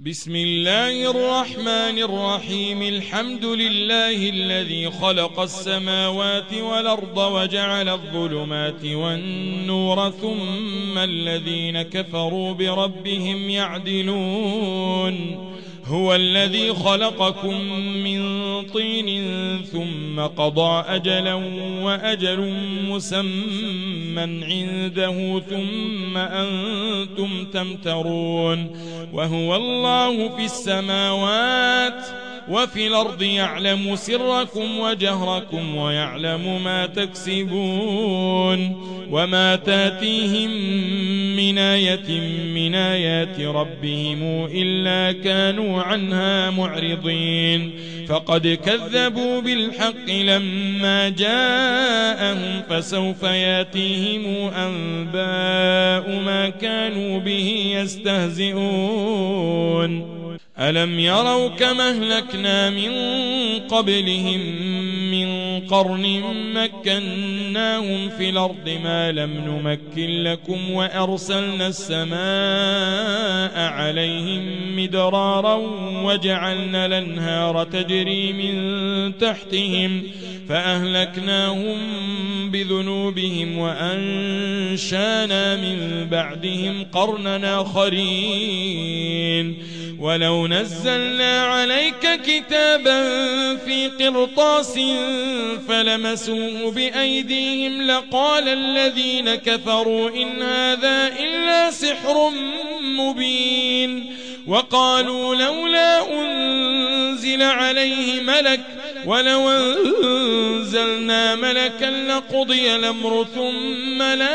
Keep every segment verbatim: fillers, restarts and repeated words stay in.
بسم الله الرحمن الرحيم. الحمد لله الذي خلق السماوات والأرض وجعل الظلمات والنور ثم الذين كفروا بربهم يعدلون. هو الذي خلقكم من طين ثم قضى أجلا وأجل مسمى عنده ثم أنتم تمترون. وهو الله في السماوات وفي الأرض يعلم سركم وجهركم ويعلم ما تكسبون. وما تاتيهم من آية من آيات ربهم إلا كانوا عنها معرضين. فقد كذبوا بالحق لما جاءهم فسوف ياتيهم أنباء ما كانوا به يستهزئون. ألم يروا كما أهلكنا من قبلهم من قرن مكناهم في الأرض ما لم نمكن لكم وأرسلنا السماء عليهم مدرارا وجعلنا الأنهار تجري من تحتهم فأهلكناهم بذنوبهم وأنشانا من بعدهم قرنا آخرين. ولو نزلنا عليك كتابا في قرطاس فلمسوه بأيديهم لقال الذين كفروا إن هذا إلا سحر مبين. وقالوا لولا أنزل عليه ملك ولو أنزلنا ملكا لقضي الأمر ثم لا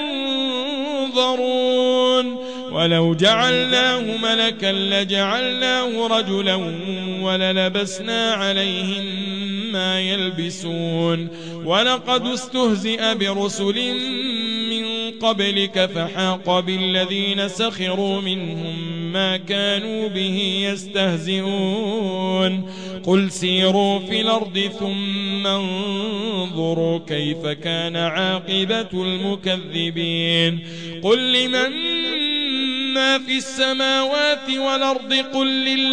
ينظرون. ولو جعلناه ملكا لجعلناه رجلا وللبسنا عليهم ما يلبسون. ولقد استهزئ برسل من قبلك فحاق بالذين سخروا منهم ما كانوا به يستهزئون. قل سيروا في الأرض ثم انظروا كيف كان عاقبة المكذبين. قل لمن ما في السماوات والأرض قل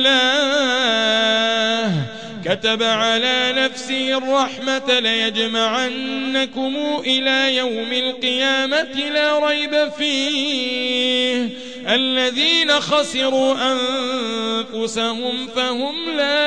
لله كتب على نفسه الرحمة ليجمعنكم إلى يوم القيامة لا ريب فيه. الذين خسروا أنفسهم فهم لا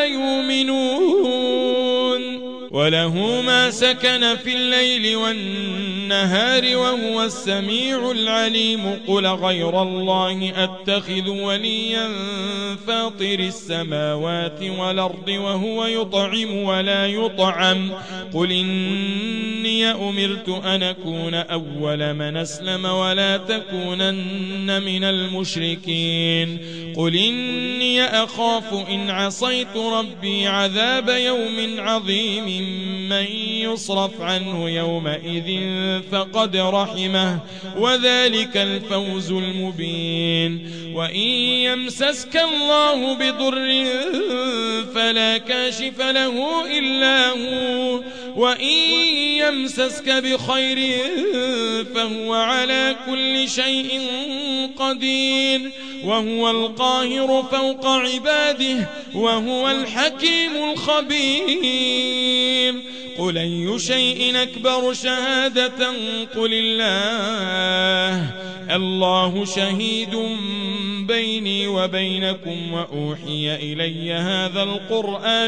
يؤمنون. وله ما سكن في الليل والنهار وهو السميع العليم. قل غير الله أتخذ وليا فاطر السماوات والأرض وهو يطعم ولا يطعم. قل إني أمرت أن أكون أول من أسلم ولا تكونن من المشركين. قل إني أخاف إن عصيت ربي عذاب يوم عظيم من يصرف عنه يومئذ فقد رحمه وذلك الفوز المبين. وإن يمسسك الله بضر فلا كاشف له إلا هو وإن يمسسك بخير فهو على كل شيء قدير وهو القاهر فوق عباده وهو الحكيم الخبير. قل أي شيء أكبر شهادة قل الله. الله شهيد بيني وبينكم وأوحي إلي هذا القرآن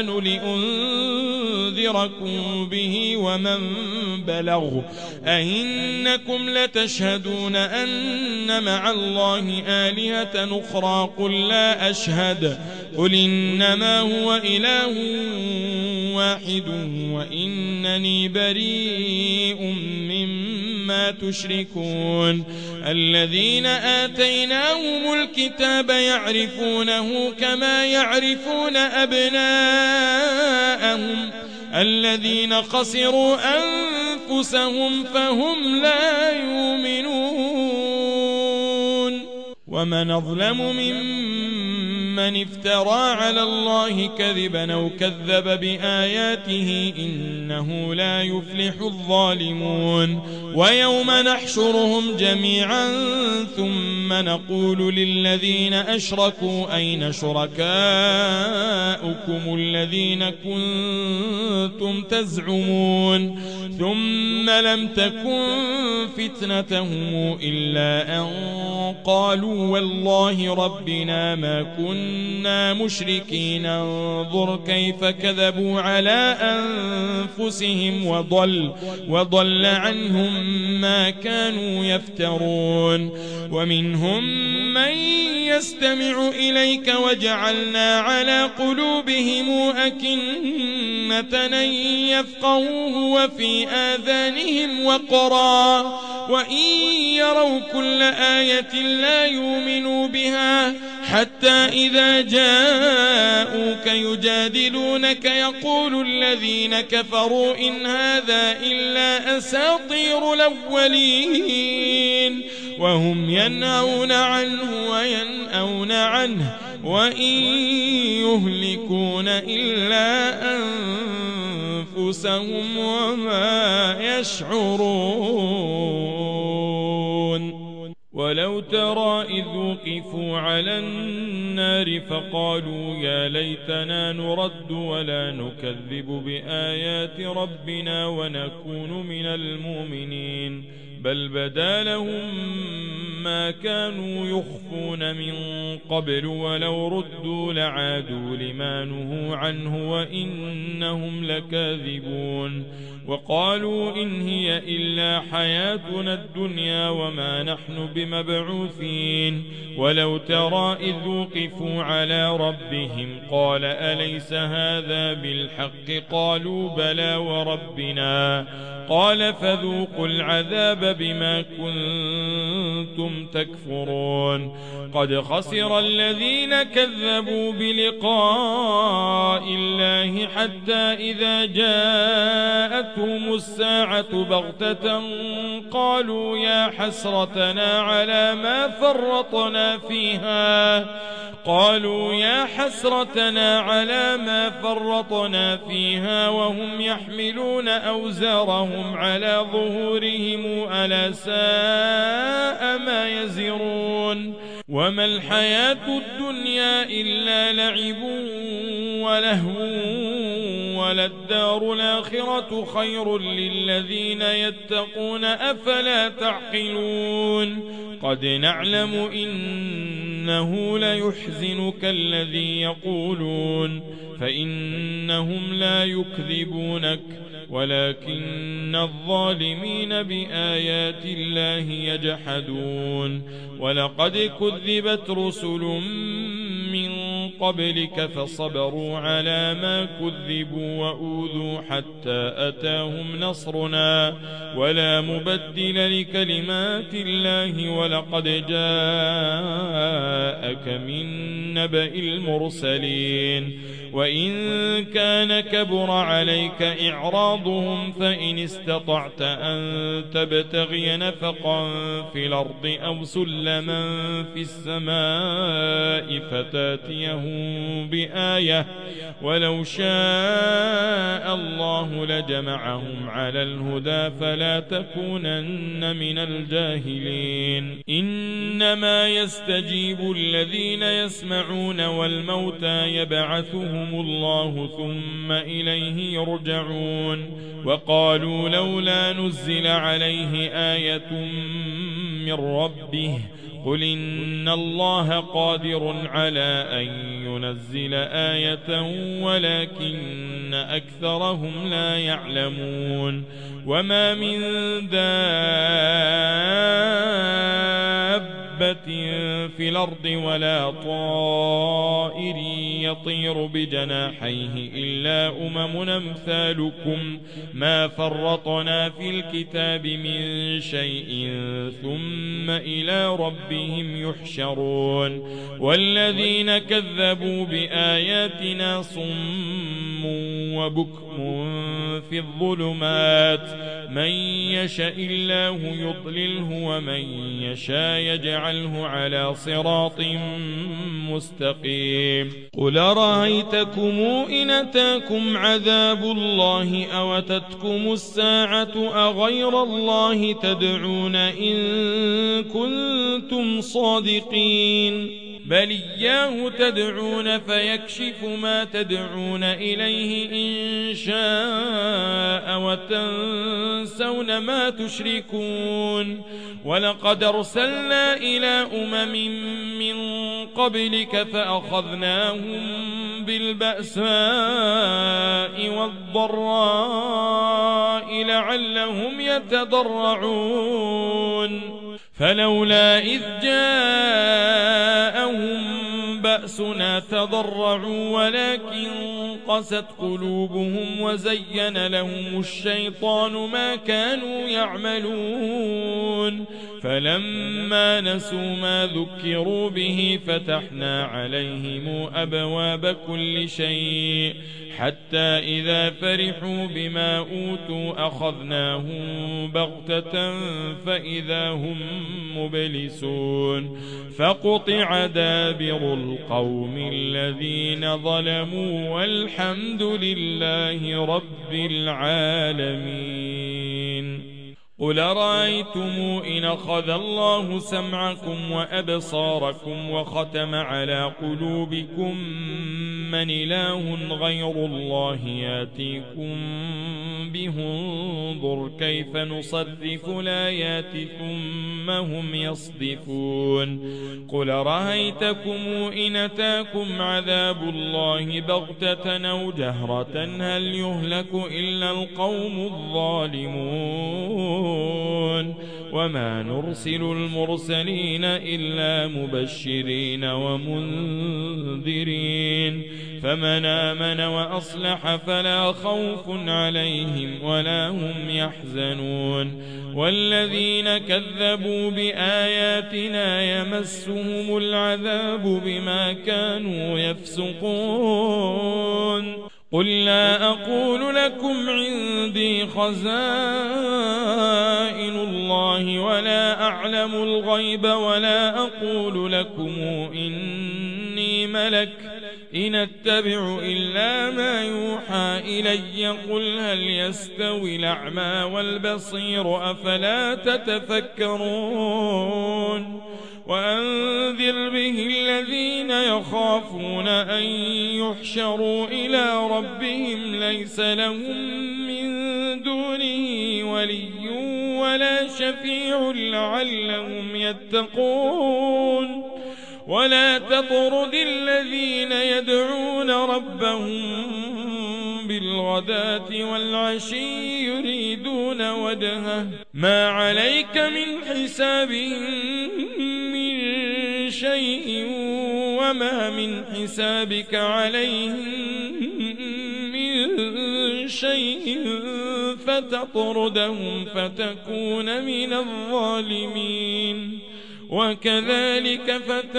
لأنذركم به ومن بلغ. أئنكم لتشهدون أن مع الله آلهة أخرى قل لا أشهد. قل إنما هو إله واحد وإنني بريء مما تشركون. الذين آتيناهم الكتاب يعرفونه كما يعرفون أبناءهم الذين خسروا أنفسهم فهم لا يؤمنون. ومن أظلم ممن من افترى على الله كذبا أو كذب بآياته إنه لا يفلح الظالمون ويوم نحشرهم جميعا ثم نقول للذين أشركوا أين شركاؤكم الذين كنتم تزعمون ثم لم تكن فتنتهم إلا أن قالوا والله ربنا ما كنا مشركين انظر كيف كذبوا على أنفسهم وضل, وضل عنهم ما كانوا يفترون ومنهم من يستمع إليك وجعلنا على قلوبهم أكنة أن يفقهوه وفي آذانهم وقرا وإن يروا كل آية لا يؤمنوا بها حتى إذا جاءوك يجادلونك يقول الذين كفروا إن هذا إلا أساطير الأولين وهم ينهون عنه وينأون عنه وإن يهلكون إلا أنفسهم وما يشعرون ولو ترى إذ وقفوا على النار فقالوا يا ليتنا نرد ولا نكذب بآيات ربنا ونكون من المؤمنين بل بدا لهم ما كانوا يخفون من قبل ولو ردوا لعادوا لما نهوا عنه وإنهم لكاذبون وقالوا إن هي إلا حياتنا الدنيا وما نحن بمبعوثين ولو ترى إذ وقفوا على ربهم قال أليس هذا بالحق قالوا بلى وربنا قال فذوقوا العذاب بما كنتم تكفرون قد خسر الذين كذبوا بلقاء الله حتى إذا جاءتهم الساعة بغتة قالوا يا حسرتنا على ما فرطنا فيها قالوا يا حسرتنا على ما فرطنا فيها وهم يحملون أوزارهم على ظهورهم ألا ساء ما يزرون وما الحياة الدنيا إلا لعب ولهو وللدار الآخرة خير للذين يتقون أفلا تعقلون قد نعلم إنه ليحزنك الذي يقولون فإنهم لا يكذبونك ولكن الظالمين بآيات الله يجحدون ولقد كذبت رسل من قبلك فصبروا على ما كذبوا وأوذوا حتى أتاهم نصرنا ولا مبدل لكلمات الله ولقد جاءك من نبأ المرسلين وإن كان كبر عليك إعراضهم فإن استطعت أن تبتغي نفقا في الأرض أو سلما في السماء فتاتيهم بآية ولو شاء الله لجمعهم على الهدى فلا تكونن من الجاهلين إنما يستجيب الذين يسمعون والموتى يبعثهم الله ثم إليه يرجعون وقالوا لولا نزل عليه آية من ربه قل إن الله قادر على أن ينزل آية ولكن أكثرهم لا يعلمون وما من دابة في الأرض ولا طائر يطير بجناحيه إلا أمم أمثالكم ما فرطنا في الكتاب من شيء ثم إلى ربهم يحشرون والذين كذبوا بآياتنا صم وبكم في الظلمات من يشاء الله يضلله ومن يشاء يجعله على صراط صراط مستقيم. قل رأيتكم إن أتاكم عذاب الله أو أتتكم الساعة أغير الله تدعون إن كنتم صادقين بل إياه تدعون فيكشف ما تدعون إليه إن شاء وتنسون ما تشركون. ولقد أرسلنا إلى أمم من قبلك فأخذناهم بالبأساء والضراء لعلهم يتضرعون فلولا إذ جاءهم بأسنا تضرعوا ولكن قست قلوبهم وزين لهم الشيطان ما كانوا يعملون فلما نسوا ما ذكروا به فتحنا عليهم أبواب كل شيء حتى إذا فرحوا بما أوتوا أخذناهم بغتة فإذا هم مبلسون فقطع دابر القوم الذين ظلموا والحمد لله رب العالمين. قل رأيتم إن أخذ الله سمعكم وأبصاركم وختم على قلوبكم من إله غير الله ياتيكم به انظر كيف نصرف الآيات ثم هم يصدفون. قل رأيتكم إن أتاكم عذاب الله بغتة أو جهرة هل يهلك إلا القوم الظالمون وما نرسل المرسلين إلا مبشرين ومنذرين فمن آمن وأصلح فلا خوف عليهم ولا هم يحزنون. والذين كذبوا بآياتنا يمسهم العذاب بما كانوا يفسقون. قل لا أقول لكم عندي خزائن الله ولا أعلم الغيب ولا أقول لكم إني ملك إن أتبع إلا ما يوحى إلي قل هل يستوي الأعمى والبصير أفلا تتفكرون. وأنذر به الذين يخافون أن يحشروا إلى ربهم ليس لهم من دونه ولي ولا شفيع لعلهم يتقون. ولا تطرد الذين يدعون ربهم بالغداة والعشي يريدون وجهه ما عليك من حسابهم من شيء وما من حسابك عليهم من شيء فتطردهم فتكون من الظالمين. وكذلك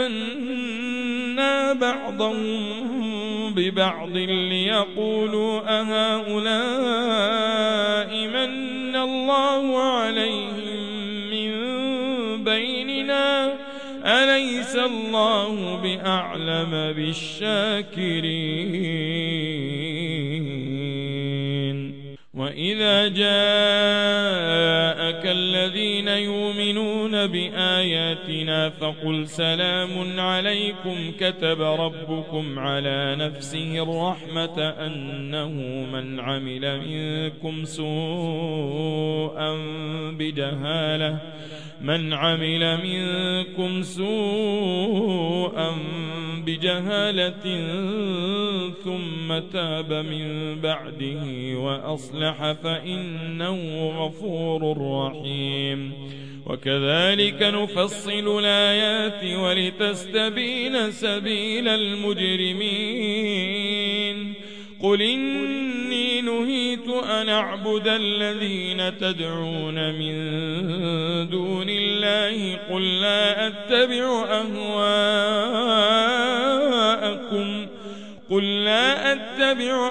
فتنا بعضهم ببعض ليقولوا أهؤلاء من الله عليهم من بيننا أليس الله بأعلم بالشاكرين. وإذا جاءك الذين يؤمنون بآياتنا فقل سلام عليكم كتب ربكم على نفسه الرحمة أنه من عمل منكم سوءا بجهالة من عمل منكم سوءا بجهالة ثم تاب من بعده وأصلح فإنه غفور رحيم. وكذلك نفصل الآيات ولتستبين سبيل المجرمين. قل إني نهيت أن أعبد الذين تدعون من دون الله قل لا أتبع أهواءكم قل لا أتبع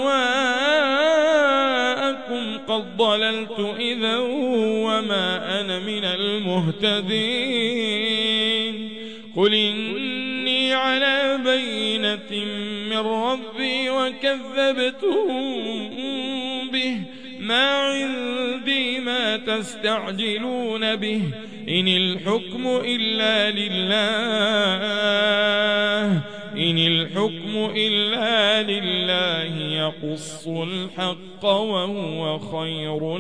أهواءكم قد ضللت إذا وما أنا من المهتدين. قل إني على بينة من ربي وكذبتم به، ما عندي ما تستعجلون به، إن الحكم إلا لله إن الحكم إلا لله يقص الحق وهو خير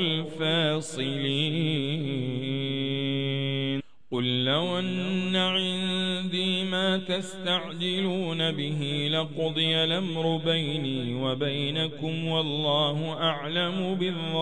الفاصلين. قل لو أن عندي ما تستعجلون به لقضي الأمر بيني وبينكم والله أعلم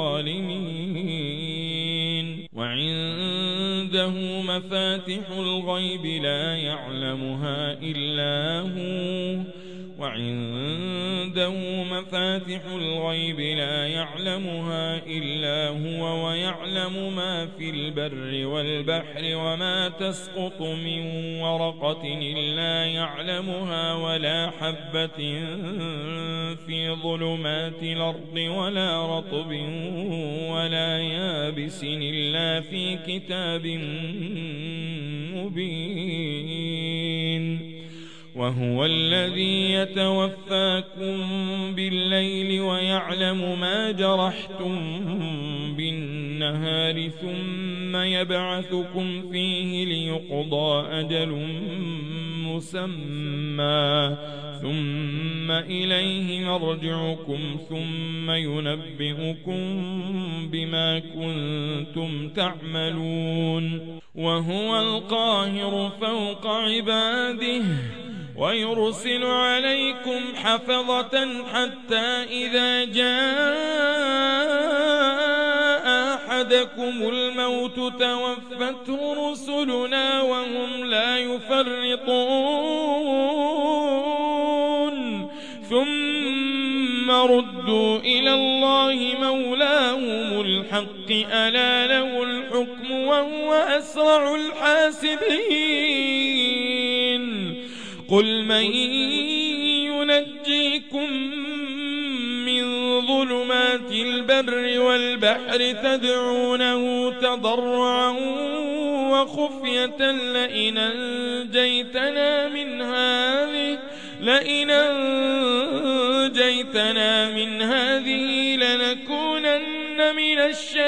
بالظالمين. وعنده مفاتح الغيب لا يعلمها إلا هو وعنده مفاتح الغيب لا يعلمها إلا هو ويعلم ما في البر والبحر وما تسقط من ورقة إلا يعلمها ولا حبة في ظلمات الأرض ولا رطب ولا يابس إلا في كتاب مبين. وهو الذي يتوفاكم بالليل ويعلم ما جرحتم بالنهار ثم يبعثكم فيه ليقضى أجل مسمى ثم إليه مرجعكم ثم ينبئكم بما كنتم تعملون. وهو القاهر فوق عباده ويرسل عليكم حفظة حتى إذا جاء أحدكم الموت توفته رسلنا وهم لا يفرطون ثم ردوا إلى الله مولاهم الحق ألا له الحكم وهو أسرع الحاسبين. قل من ينجيكم من ظلمات البر والبحر تدعونه تضرعا وخفية لئن أنجيتنا من هذه لئن أنجيتنا من هذه لنكونن من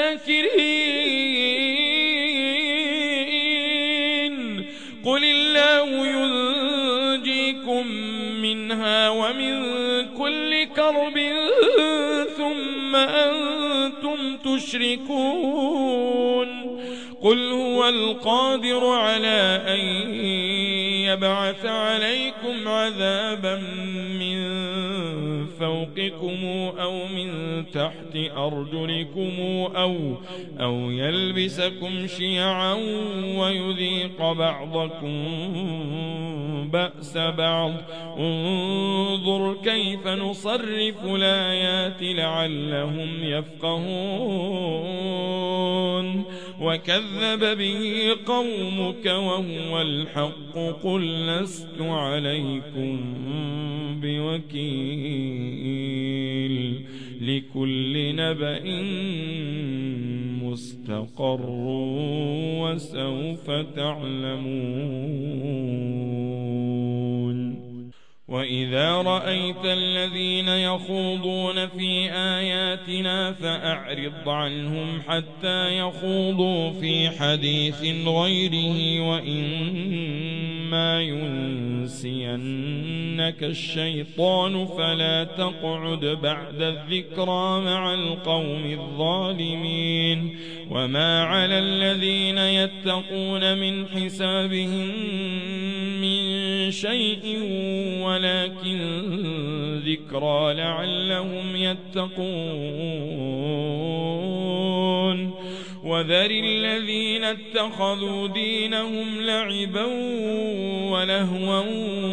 الشاكرين. قل الله ينجيكم منها ومن كل كرب ثم أنتم تشركون. قل هو القادر على أن يبعث عليكم عذابا من فوقكم أو من تحت أرجلكم أو, أو يلبسكم شيعا ويذيق بعضكم بأس بعض. انظر كيف نصرف الآيات لعلهم يفقهون. وكذب به قومك وهو الحق قل لست عليكم بوكيل. لكل نبأ مستقر وسوف تعلمون. وإذا رأيت الذين يخوضون في آياتنا فأعرض عنهم حتى يخوضوا في حديث غيره وإما ينسينك الشيطان فلا تقعد بعد الذكرى مع القوم الظالمين. وما على الذين يتقون من حسابهم من شيء ولكن ذكرى لعلهم يتقون. وذر الذين اتخذوا دينهم لعبا ولهوا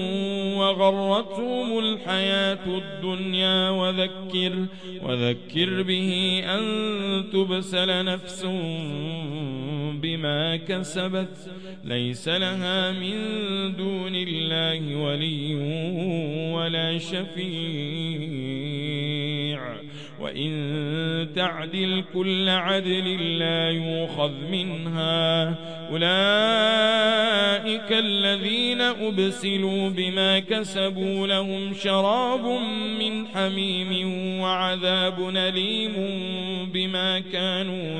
وغرتهم الحياة الدنيا وذكر, وذكر به أن تبسل نفس بما كسبت ليس لها من دون الله ولي ولا شفيع وإن تعدل كل عدل لا يؤخذ منها. أولئك الذين أبسلوا بما كسبوا لهم شراب من حميم وعذاب أليم بما كانوا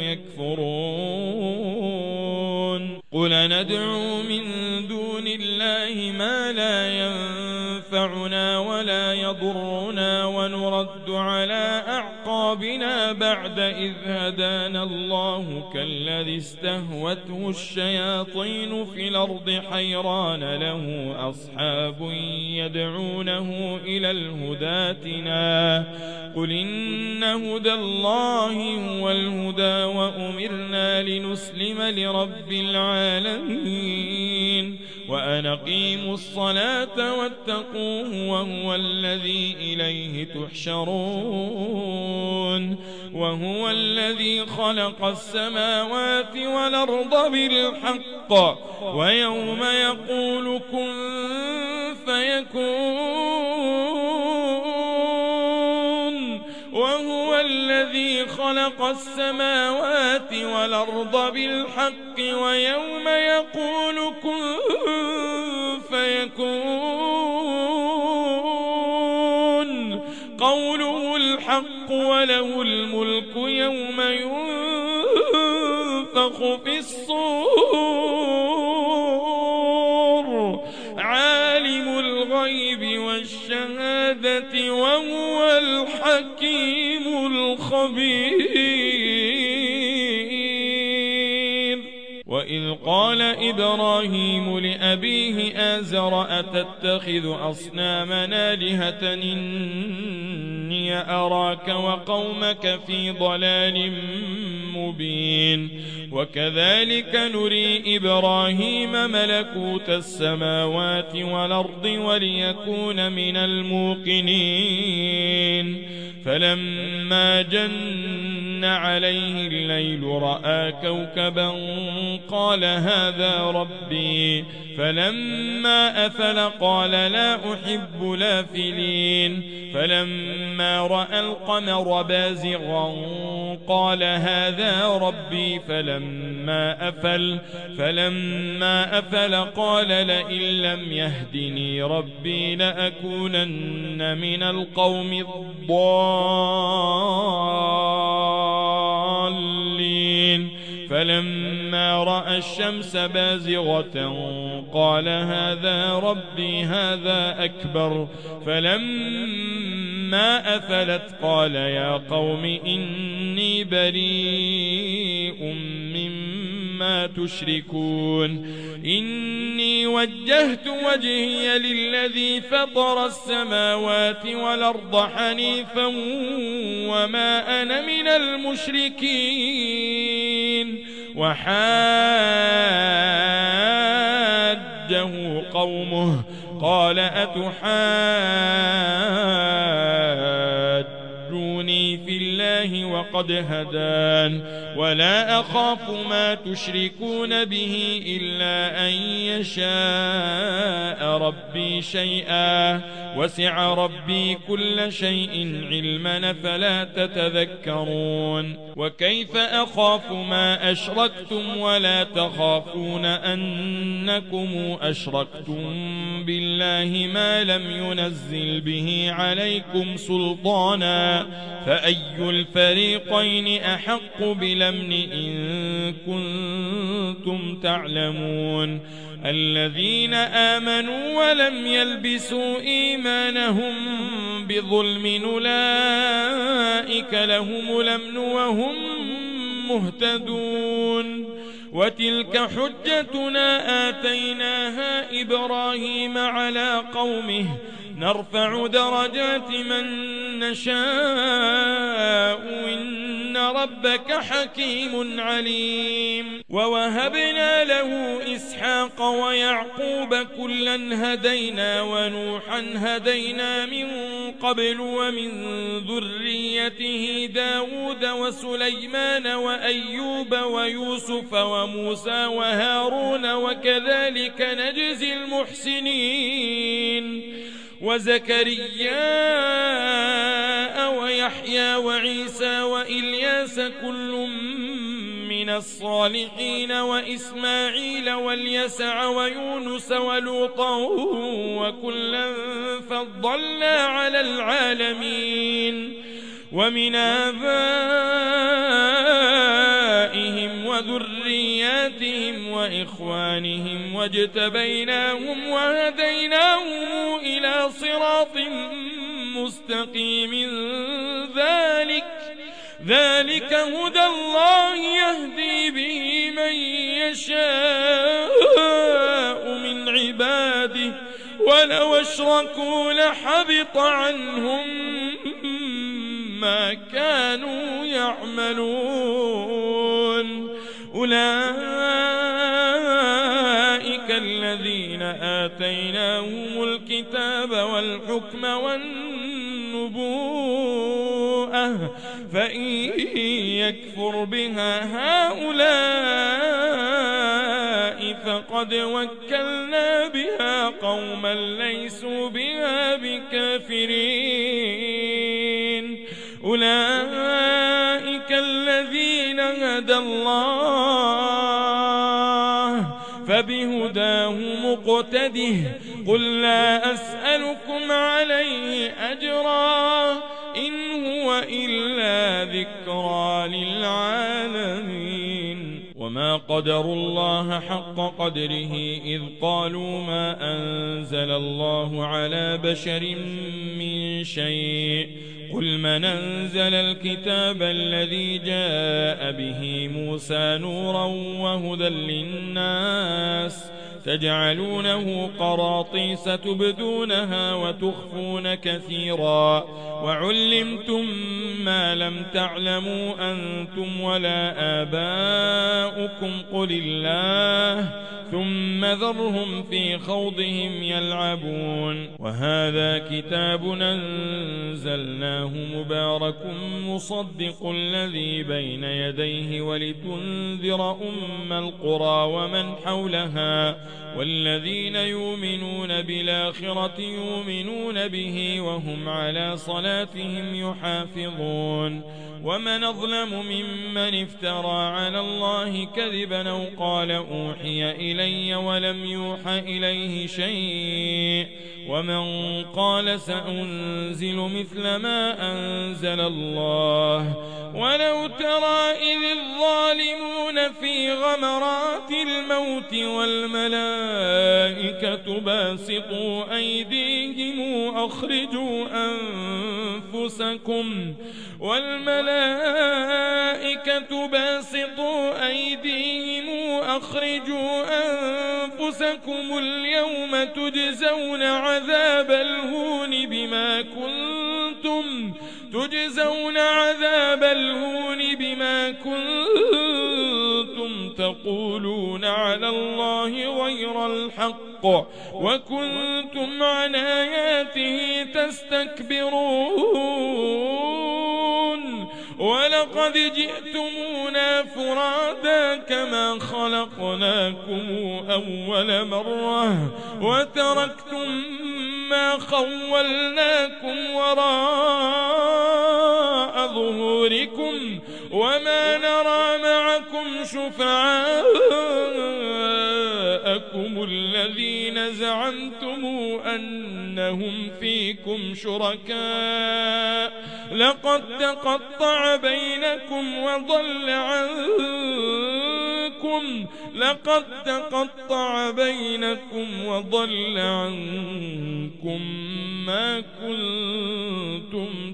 يكفرون. قل ندعو من دون الله ما لا ينفعنا ولا يضرنا ونرد على أعقابنا بعد إذ هدانا الله كالذي استهوته الشياطين في الأرض حيران له أصحاب يدعونه إلى الهدى ائتنا. قل إن هدى الله هو الهدى وأمرنا لنسلم لرب العالمين وأن أقيموا الصلاة واتقوه وهو الذي إليه تحشرون. وهو الذي خلق السماوات والأرض بالحق ويوم يقول كن فيكون. وهو الذي خلق السماوات والأرض بالحق ويوم يقول كن فيكون قوله الحق وله الملك يوم ينفخ في الصور عالم الغيب والشهادة وهو الحكيم الخبير. وإذ قال إبراهيم لأبيه آزر أتتخذ أصنامنا آلهة إني أراك وقومك في ضلال مبين. وكذلك نري إبراهيم ملكوت السماوات والأرض وليكون من الموقنين. فلما جن عليه الليل رأى كوكبا قال هذا ربي فلما أفل قال لا أحب الآفلين. فلما رأى القمر بازغا قال هذا ربي فلما أفل فلما أفل قال لئن لم يهدني ربي لأكونن من القوم الضالين. فلما رأى الشمس بازغة قال هذا ربي هذا أكبر. فلما أفلت قال يا قوم إني بريء مما تشركون. إني وجهت وجهي للذي فطر السماوات والأرض حنيفا وما أنا من المشركين. وحاجه قومه قال أتحاجوني في الله وقد هدان ولا أخاف ما تشركون به إلا أن يشاء ربي شيئا وسع ربي كل شيء علما فلا تتذكرون. وكيف أخاف ما أشركتم ولا تخافون أنكم أشركتم بالله ما لم ينزل به عليكم سلطانا فأي الفريقين أحق بالأمن إن كنتم تعلمون. الذين آمنوا ولم يلبسوا إيمانهم بظلم أولئك لهم الأمن وهم مهتدون. وتلك حجتنا آتيناها إبراهيم على قومه نرفع درجات من نشاء إن ربك حكيم عليم. ووهبنا له إسحاق ويعقوب كلا هدينا ونوحا هدينا من قبل ومن ذريته داود وسليمان وأيوب ويوسف وموسى وهارون وكذلك نجزي المحسنين. وزكريا ويحيى وعيسى وإلياس كل من الصالحين وإسماعيل واليسع ويونس ولوطا وكلا فضلنا على العالمين ومن آبائهم وذرياتهم وإخوانهم واجتبيناهم وهديناهم إلى صراط مستقيم ذلك ذلك هدى الله يهدي به من يشاء من عباده ولو أشركوا لحبط عنهم ما كانوا يعملون أولئك الذين آتيناهم الكتاب والحكم والنبوءة فإن يكفر بها هؤلاء فقد وكلنا بها قوما ليسوا بها بكافرين أولئك الذين هدى الله فبهداه مقتده قل لا أسألكم عليه أجرا إن هو إلا ذكرى للعالمين وما قدروا الله حق قدره إذ قالوا ما أنزل الله على بشر من شيء قل من أنزل الكتاب الذي جاء به موسى نورا وهدى للناس تجعلونه قراطيس تبدونها وتخفون كثيرا وعلمتم ما لم تعلموا أنتم ولا آباؤكم قل الله ثم ذرهم في خوضهم يلعبون وهذا كتاب أنزلناه مبارك مصدق الذي بين يديه ولتنذر أم القرى ومن حولها والذين يؤمنون بالآخرة يؤمنون به وهم على صلاتهم يحافظون ومن أظلم ممن افترى على الله كذبا أو قال أوحي إلي ولم يوحى إليه شيء ومن قال سأنزل مثل ما أنزل الله ولو ترى إذ الظالمون في غمرات الموت والملائكة باسطوا أيديهم أخرجوا أنفسكم والملائكة باسطوا أيديهم أخرجوا أنفسكم اليوم تجزون عذاب الهون بما كنتم تجزون عذاب الهون بما كنتم تقولون على الله غير الحق وكنتم عن آياته تستكبرون ولقد جئتمونا فرادا كما خلقناكم أول مرة وتركتم ما خولناكم وراء ظهوركم وما نرى معكم شفعاءكم الذين زعمتم أنهم فيكم شركاء لقد تقطع بينكم وضل عنكم لقد تقطع بينكم وضل عنكم ما كنتم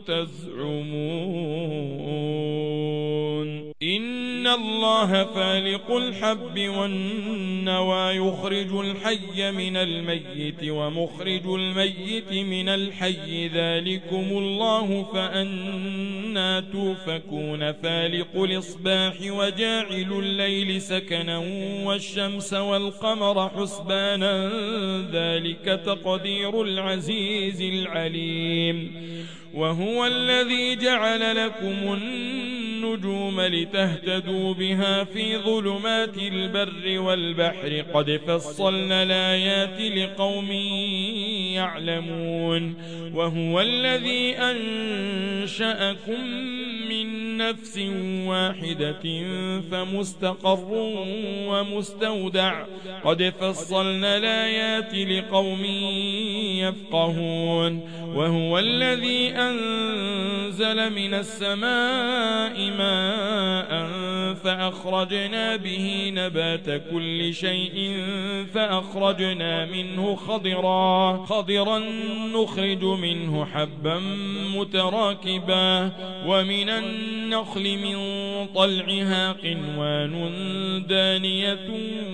تزعمون إن الله فالق الحب والنوى يخرج الحي من الميت ومخرج الميت من الحي ذلكم الله فأنا توفكون فالق الإصباح وجاعل الليل سكنا والشمس والقمر حسبانا ذلك تقدير العزيز العليم وهو الذي جعل لكم النجوم لتهتدوا بها في ظلمات البر والبحر قد فصلنا الآيات لقوم يعلمون وهو الذي أنشأكم من نفس واحدة فمستقر ومستودع قد فصلنا الآيات لقوم يفقهون وهو الذي أنزل من السماء ماء فأخرجنا به نبات كل شيء فأخرجنا منه خضرا خضرا نخرج منه حبا متراكبا ومن النخل من طلعها قنوان دانية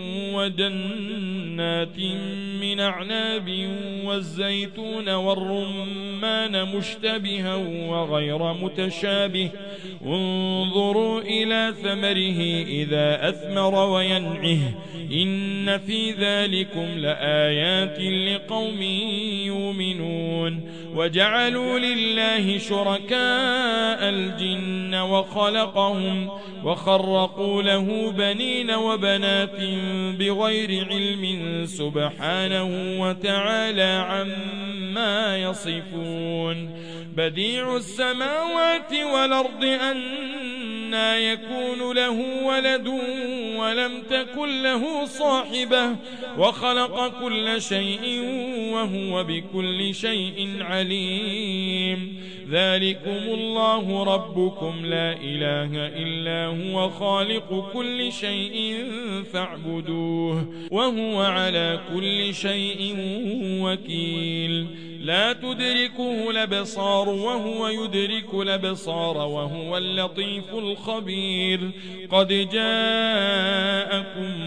وجنات من أعناب والزيتون والرمان مشتبها وغير متشابه انظروا إلى ثمره إذا أثمر وينعه إن في ذلكم لآيات لقوم يؤمنون وجعلوا لله شركاء الجن وخلقهم وخرقوا له بنين وبنات بغير علم سبحانه وتعالى عما يصفون بديع السماوات والأرض أنى يكون له ولد ولم تكن له صاحبة وخلق كل شيء وهو بكل شيء عليم ذلكم الله ربكم لا إله إلا هو خالق كل شيء فاعبدوه وهو على كل شيء وكيل لا تدركه الأبصار وهو يدرك الأبصار وهو اللطيف الخبير قد جاءكم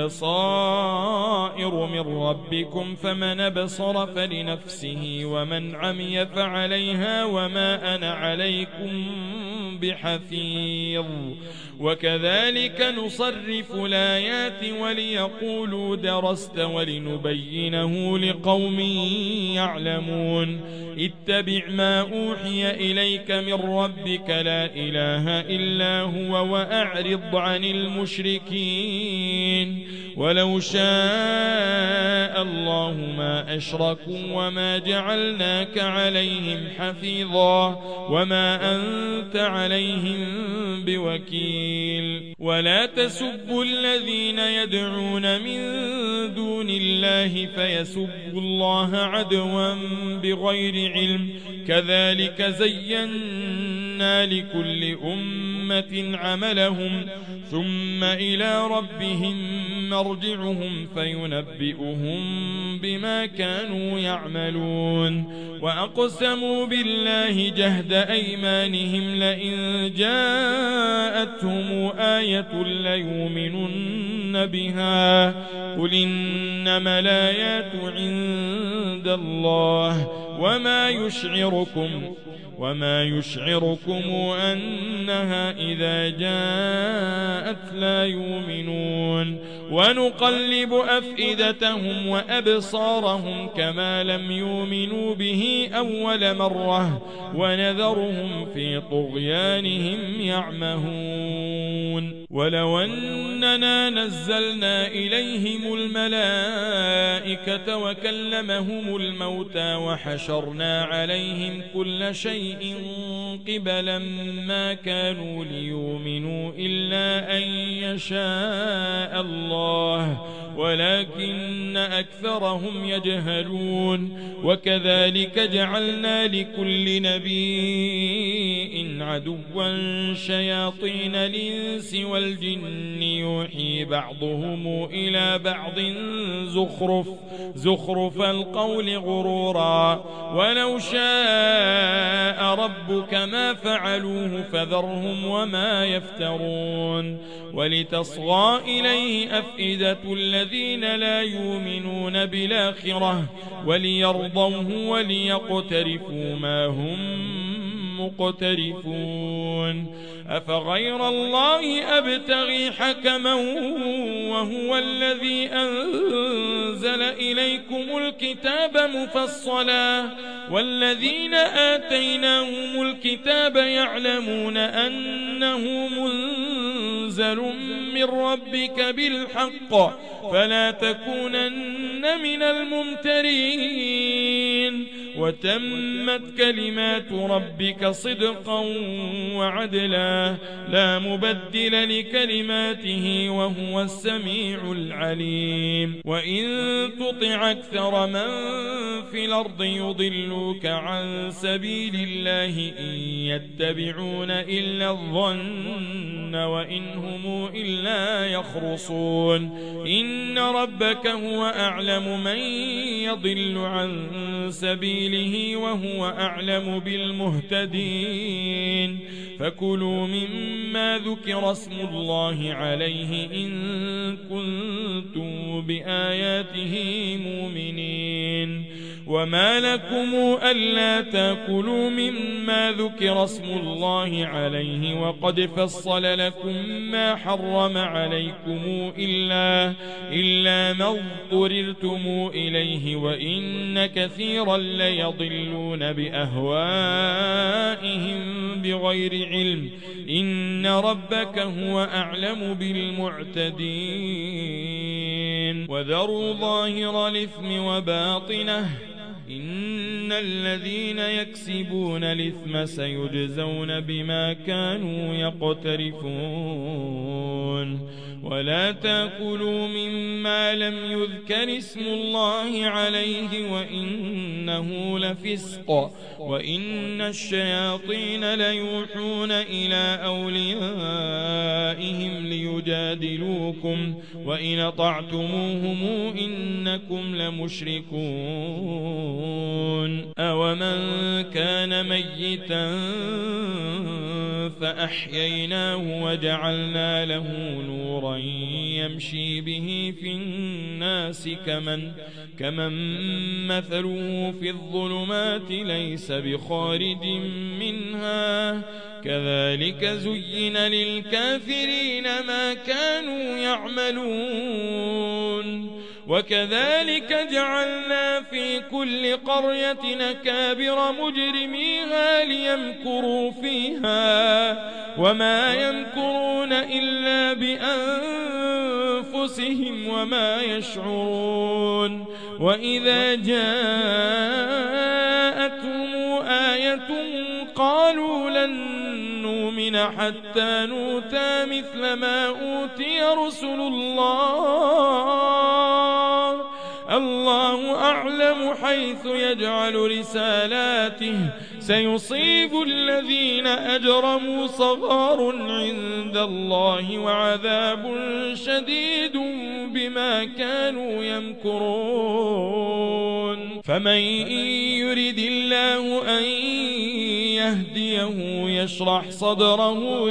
بصائر من ربكم فمن أبصر فلنفسه ومن عمي فعليها وما أنا عليكم بحفيظ وكذلك نصرف الآيات وليقولوا درست ولنبينه لقوم يعلمون اتبع ما أوحي إليك من ربك لا إله إلا هو وأعرض عن المشركين ولو شاء الله ما أشركوا وما جعلناك عليهم حفيظا وما أنت عليهم بوكيل ولا تسبوا الذين يدعون من دون الله فيسبوا الله عدوا بغير علم كذلك زينا لكل أمة عملهم ثم إلى ربهم مرجعهم فينبئهم بما كانوا يعملون وأقسموا بالله جهد أيمانهم لئن جاءتهم آية ليؤمنن بها قل إنما الآيات عند الله وما يشعركم وما يشعركم أنها إذا جاءت لا يؤمنون ونقلب أفئدتهم وأبصارهم كما لم يؤمنوا به أول مرة ونذرهم في طغيانهم يعمهون ولو أننا نزلنا إليهم الملائكة وكلمهم الموتى وحشرنا عليهم كل شيء قبلا ما كانوا ليؤمنوا إلا أن يشاء الله ولكن أكثرهم يجهلون وكذلك جعلنا لكل نبي عدوا شياطين الإنس والجن يوحي بعضهم إلى بعض زخرف زخرف القول غرورا ولو شاء ربك ما فعلوه فذرهم وما يفترون ولتصغى إليه أفئدة الذين لا يؤمنون بالآخرة وليرضوه وليقترفوا ما هم مقترفون أفغير الله أبتغي حكما وهو الذي أنزل إليكم الكتاب مفصلا والذين آتيناهم الكتاب يعلمون أنه منزل منزل من ربك بالحق فلا تكونن من الممترين وتمت كلمات ربك صدقا وعدلا لا مبدل لكلماته وهو السميع العليم وإن تطع أكثر من في الأرض يضلوك عن سبيل الله إن يتبعون إلا الظن وإن هم إلا يخرصون إن ربك هو أعلم من يضل عن سبيله وهو أعلم بالمهتدين فكلوا مما ذكر اسم الله عليه إن كنتم بآياته مؤمنين وما لكم ألا تأكلوا مما ذكر اسم الله عليه وقد فصل لكم ما حرم عليكم إلا, إلا ما اضطررتم إليه وإن كثيرا ليضلون بأهوائهم بغير علم إن ربك هو أعلم بالمعتدين وذروا ظاهر الإثم وباطنه إن الذين يكسبون الإثم سيجزون بما كانوا يقترفون ولا تأكلوا مما لم يذكر اسم الله عليه وإنه لفسق وإن الشياطين ليوحون إلى أوليائهم ليجادلوكم وإن أطعتموهم إنكم لمشركون أومن كان ميتا فأحييناه وجعلنا له نورا يمشي به في الناس كمن, كمن مثله في الظلمات ليس بخارج منها كذلك زين للكافرين ما كانوا يعملون وكذلك جعلنا في كل قرية أكابر مجرميها ليمكروا فيها وما يمكرون إلا بأنفسهم وما يشعرون وإذا جاءتهم آية قالوا لن نؤمن حتى نؤتى مثل ما أوتي رسل الله الله أعلم حيث يجعل رسالاته سيصيب الذين أجرموا صغار عند الله وعذاب شديد بما كانوا يمكرون فمن يرد الله أن يهديه يشرح صدره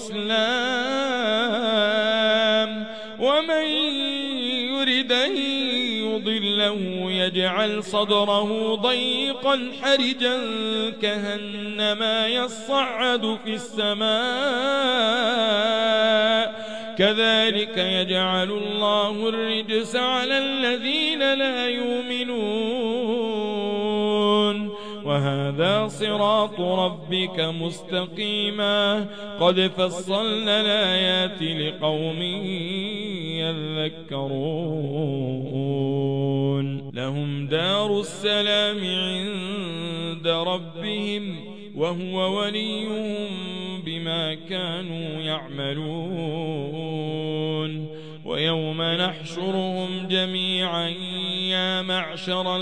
للإسلام ومن يرد أن يضله يجعل صدره ضيقا حرجا كأنما يصعد في السماء كذلك يجعل الله الرجس على الذين لا يؤمنون وهذا صراط ربك مستقيما قد فصلنا الآيات لقوم يذكرون لهم دار السلام عند ربهم وهو وليهم بما كانوا يعملون ويوم نحشرهم جميعا يا معشر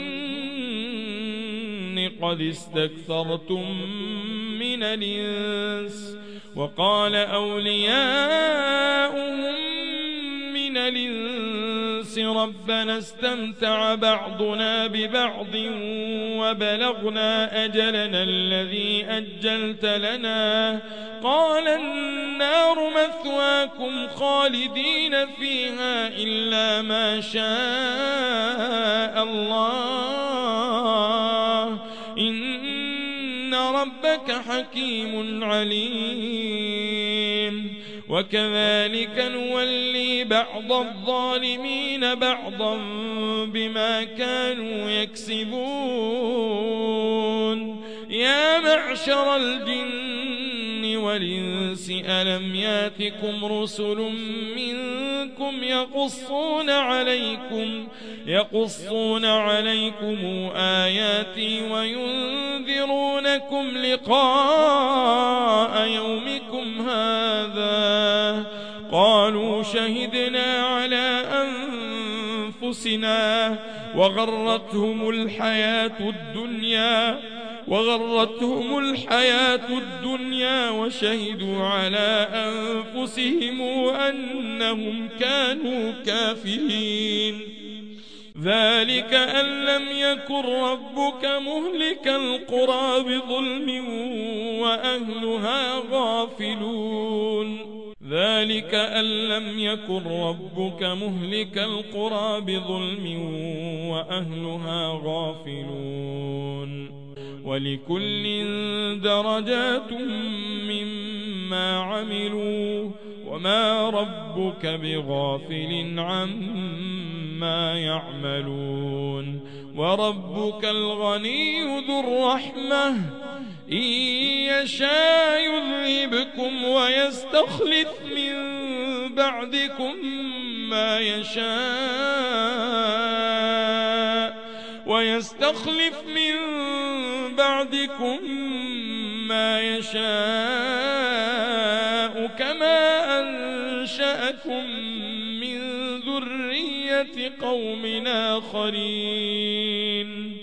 الجن قد استكثرتم من الإنس وقال أولياؤهم من الإنس ربنا استمتع بعضنا ببعض وبلغنا أجلنا الذي أجلت لنا قال النار مثواكم خالدين فيها إلا ما شاء الله إن ربك حكيم عليم وكذلك نولي بعض الظالمين بعضا بما كانوا يكسبون يا معشر الجن والإنس ألم ياتكم رسل منكم يقصون عليكم يقصون عليكم آياتي وينذرونكم لقاء يومكم هذا قالوا شهدنا على أنفسنا وغرتهم الحياة الدنيا وغرتهم الحياة الدنيا وشهدوا على أنفسهم أنهم كانوا كافرين ذلك أن لم يكن ربك مهلك القرى بظلم وأهلها غافلون ذلك أن لم يكن ربك مهلك القرى بظلم وأهلها غافلون ولكل درجات مما عملوا وما ربك بغافل عما يعملون وربك الغني ذو الرحمة إن يشاء يذهبكم ويستخلف من بعدكم ما يشاء ويستخلف من بعدكم ما يشاء كما أنشأكم من ذرية قوم آخرين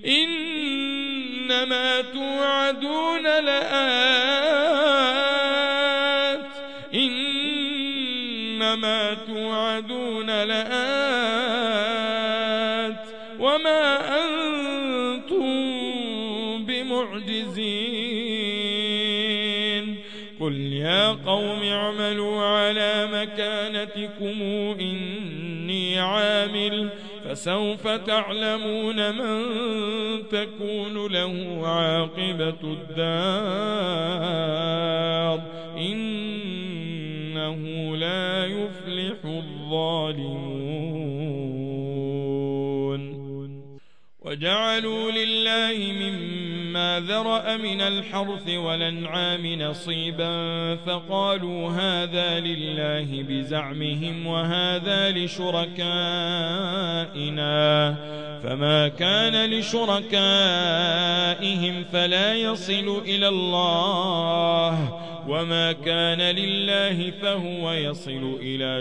إنما توعدون لآت إنما توعدون لآت وما أنتم بمعجزين قل يا قوم اعملوا على مكانتكم إني عامل فسوف تعلمون من تكون له عاقبة الدار إنه لا يفلح الظالمون وجعلوا لله مما ذرأ من الحرث والأنعام نصيبا فقالوا هذا لله بزعمهم وهذا لشركائنا فما كان لشركائهم فلا يصل إلى الله وما كان لله فهو يصل إلى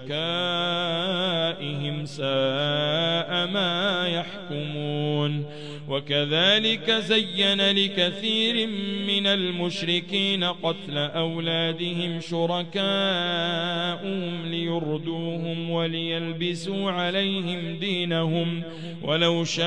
شركائهم ساء ما يحكمون وكذلك زين لكثير من المشركين قتل أولادهم شركاؤهم ليردوهم وليلبسوا عليهم دينهم ولو شاء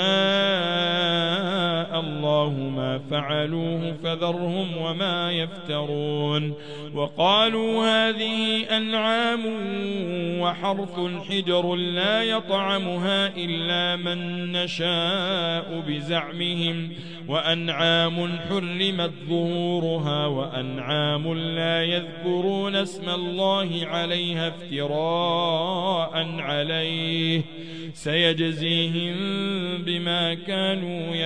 الله ما فعلوه فذرهم وما يفترون وقالوا هذه أنعام وحرث حجر لا يطعمها إلا من نشاء بزعمهم وأنعام حرمت ظهورها وأنعام لا يذكرون اسم الله عليها افتراء عليه سيجزيهم بما كانوا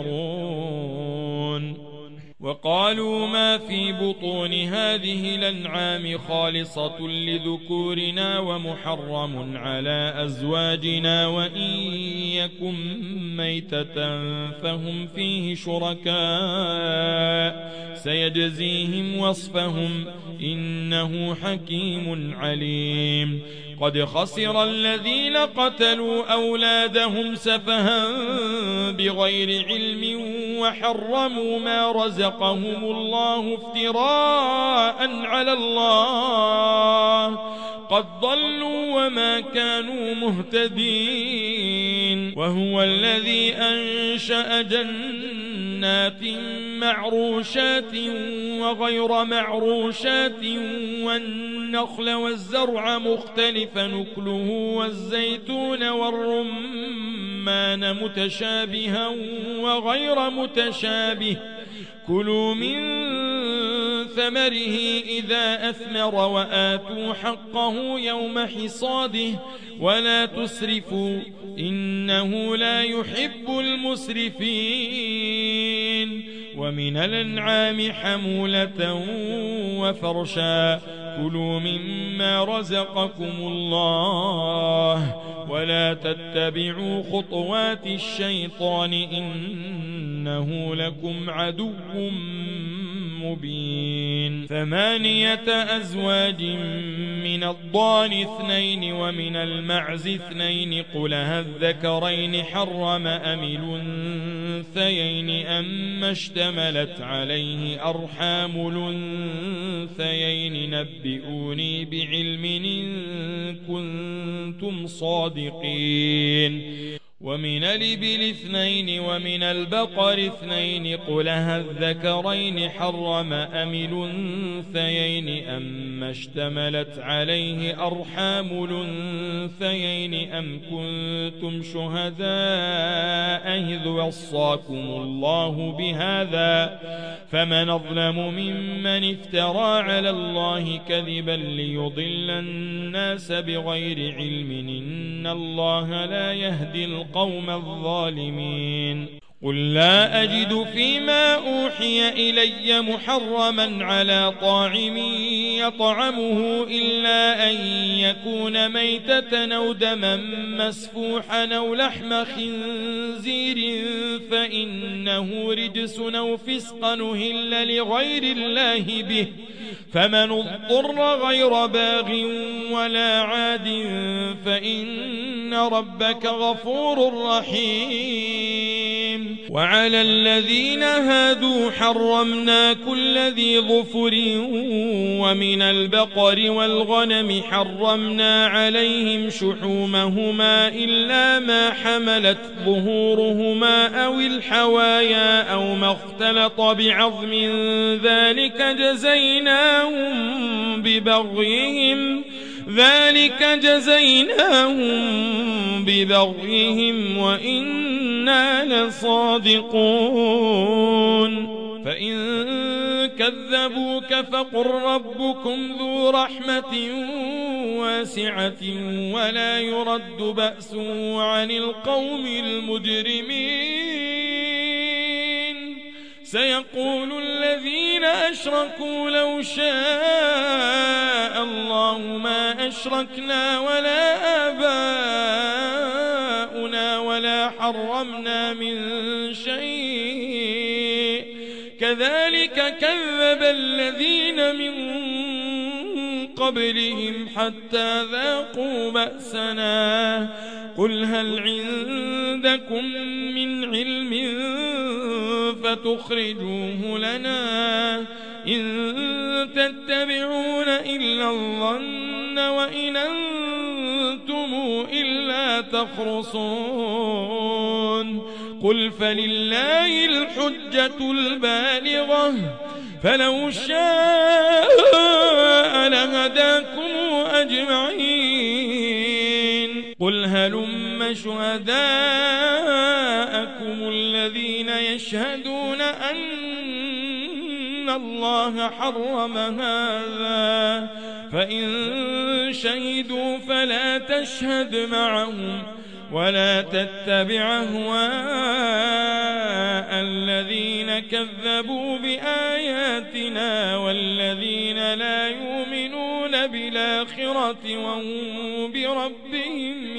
يفترون وقالوا ما في بطون هذه الأنعام خالصة لذكورنا ومحرم على أزواجنا وإن يكن ميتة فهم فيه شركاء سيجزيهم وصفهم إنه حكيم عليم قد خسر الذين قتلوا أولادهم سفها بغير علم وحرموا ما رزقهم الله افتراء على الله قد ضلوا وما كانوا مهتدين وهو الذي أنشأ جنات معروشات وغير معروشات والنخل والزرع مختلف نكله والزيتون والرمان متشابها وغير متشابه كلوا من ثمره إذا أثمر وآتوا حقه يوم حصاده ولا تسرفوا إنه لا يحب المسرفين ومن الأنعام حمولة وفرشا كلوا مما رزقكم الله ولا تتبعوا خطوات الشيطان إنه لكم عدو مبين ثمانية أزواج من الضأن اثنين ومن المعز اثنين قل أذكرين حرم أم الأنثيين أما اشتملت عليه أرحام الأنثيين نبئوني بعلم إن كنتم صادقين ومن الإبل اثنين ومن البقر اثنين قل أذكرين حرم أم الأنثيين أما اشتملت عليه أرحام الأنثيين أم كنتم شهداء إذ وصاكم الله بهذا فمن أظلم ممن افترى على الله كذبا ليضل الناس بغير علم إن الله لا يهدي القوم الظالمين قل لا أجد فيما أوحي إلي محرما على طاعم يطعمه إلا أن يكون ميتة أو دما مسفوحا أو لحم خنزير فإنه رجس أو فسقا أهل لغير الله به فمن اضطر غير باغ ولا عاد فإن ربك غفور رحيم وعلى الذين هادوا حرمنا كل ذي ظفر ومن البقر والغنم حرمنا عليهم شحومهما إلا ما حملت ظهورهما أو الحوايا أو ما اختلط بعظم ذلك جزيناهم ببغيهم ذلك جزيناهم ببغيهم وإنا لصادقون فإن كذبوك فقل ربكم ذو رحمة واسعة ولا يرد بأسه عن القوم المجرمين سيقول الذين أشركوا لو شاء الله ما أشركنا ولا آباؤنا ولا حرمنا من شيء كذلك كذب الذين من قبلهم حتى ذاقوا بأسنا قل هل عندكم من علم فتخرجوه لنا إن تتبعون إلا الظن وإن أنتم إلا تخرصون قل فلله الحجة البالغة فلو شاء لهداكم أجمعين قل هلم شهداءكم الذين يشهدون أن الله حرم هذا فإن شهدوا فلا تشهد معهم ولا تتبع أهواء الذين كذبوا بآياتنا والذين لا يؤمنون بالآخرة وهم بربهم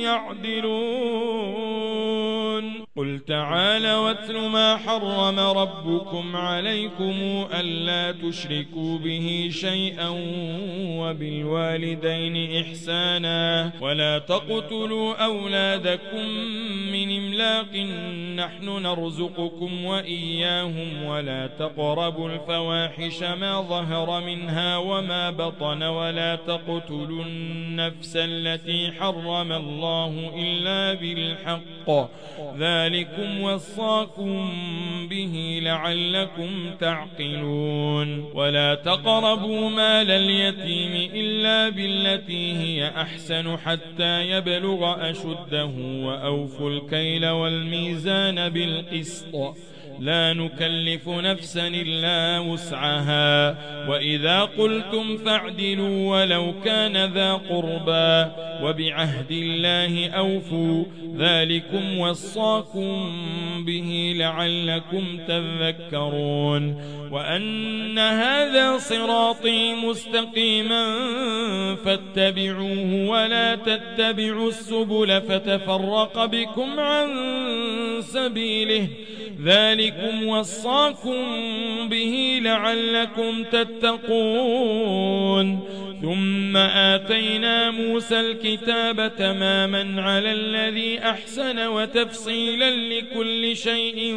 يعدلون قل تعالى واتل ما حرم ربكم عليكم ألا تشركوا به شيئا وبالوالدين إحسانا ولا تقتلوا أولادكم من إملاق نحن نرزقكم وإياهم ولا تقربوا الفواحش ما ظهر منها وما بطن ولا تقتلوا النفس التي حرم الله إلا بالحق ذلكم وصاكم به لعلكم تعقلون ولا تقربوا مال اليتيم إلا بالتي هي أحسن حتى يبلغ أشده وأوفوا الكيل والميزان بالقسط لا نكلف نفسا إلا وسعها وإذا قلتم فاعدلوا ولو كان ذا قربى وبعهد الله أوفوا ذلكم وصاكم به لعلكم تذكرون وأن هذا صراطي مستقيما فاتبعوه ولا تتبعوا السبل فتفرق بكم عن سبيله ذلكم وصاكم به لعلكم تتقون ثم آتينا موسى الكتاب تماما على الذي أحسن وتفصيلا لكل شيء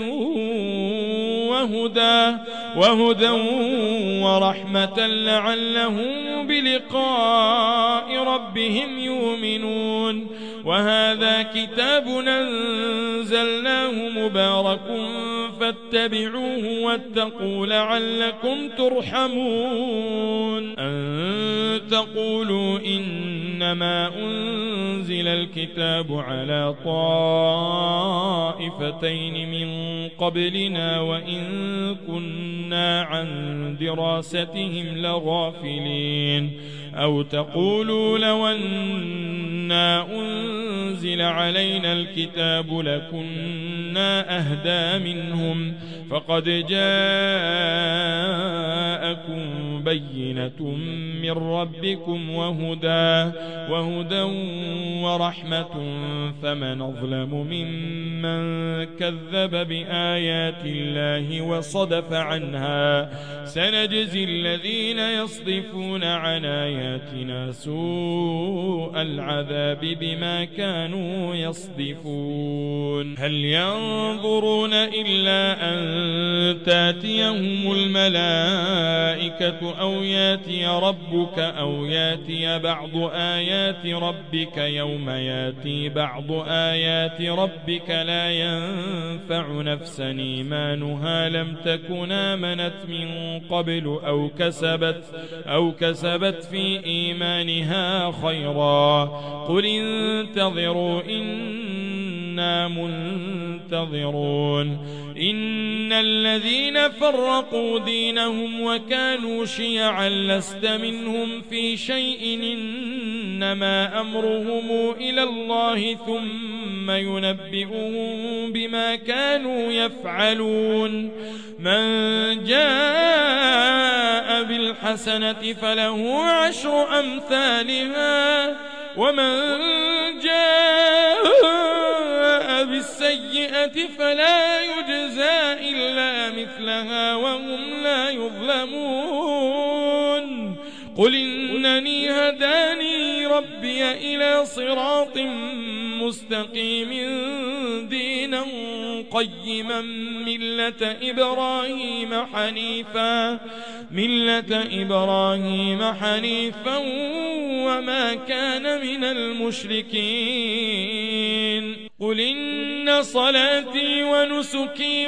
وهدى وهدى ورحمة لعلهم بلقاء ربهم يؤمنون وهذا كتاب أنزلناه مبارك فاتبعوه واتقوا لعلكم ترحمون أن تقولوا إنما أنزل الكتاب على طائفتين من قبلنا وإن كنا عن دراستهم لغافلين أو تقولوا لو أنا أنزل علينا الكتاب لكنا أهدى منهم فقد جاءكم بينة من ربكم وهدى وهدى ورحمة فمن أظلم ممن كذب بآيات الله وصدف عنها سنجزي الذين يصدفون عن آياتنا سوء العذاب بما كانوا يصدفون هل ينظرون إلا أن تاتيهم الملائكة أو ياتي ربك أو ياتي بعض آيات ربك يوم ياتي بعض آيات ربك لا ينفع نفسا إيمانها لم تكن آمنت من قبل أو كسبت أو كسبت في إيمانها خيرا قل انتظروا إنا منتظرون إن الذين فرقوا دينهم وكانوا شيعا لست منهم في شيء إنما أمرهم إلى الله ثم ينبئهم بما كانوا يفعلون من جاء بالحسنة فله عشر أمثالها ومن جاء بالسيئة فلا يجزى إلا مثلها وهم لا يظلمون قل إنني هداني ربي إلى صراط مستقيم دينا قيما ملة إبراهيم حنيفا ملة إبراهيم حنيفا وما كان من المشركين قل إن صلاتي ونسكي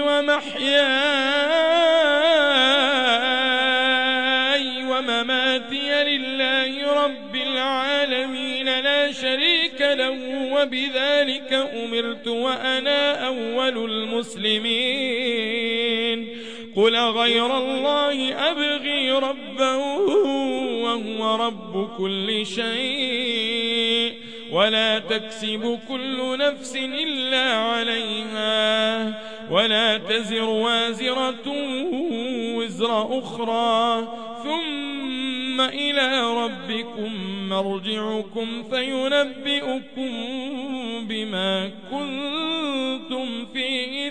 ومحياي ومماتي لله رب العالمين لا شريك له وبذلك أمرت وأنا أول المسلمين قل غير الله أبغي ربا وهو رب كل شيء ولا تكسب كل نفس إلا عليها ولا تزر وازرة وزر أخرى ثم إلى ربكم مرجعكم فينبئكم بما كنتم فيه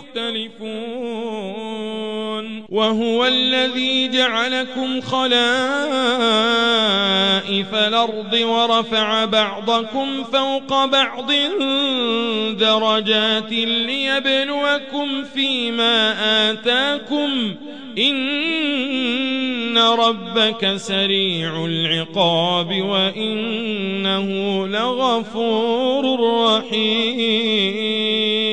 تختلفون وهو الذي جعلكم خلائف الأرض ورفع بعضكم فوق بعض درجات ليبلوكم فيما آتاكم إن ربك سريع العقاب وإنه لغفور رحيم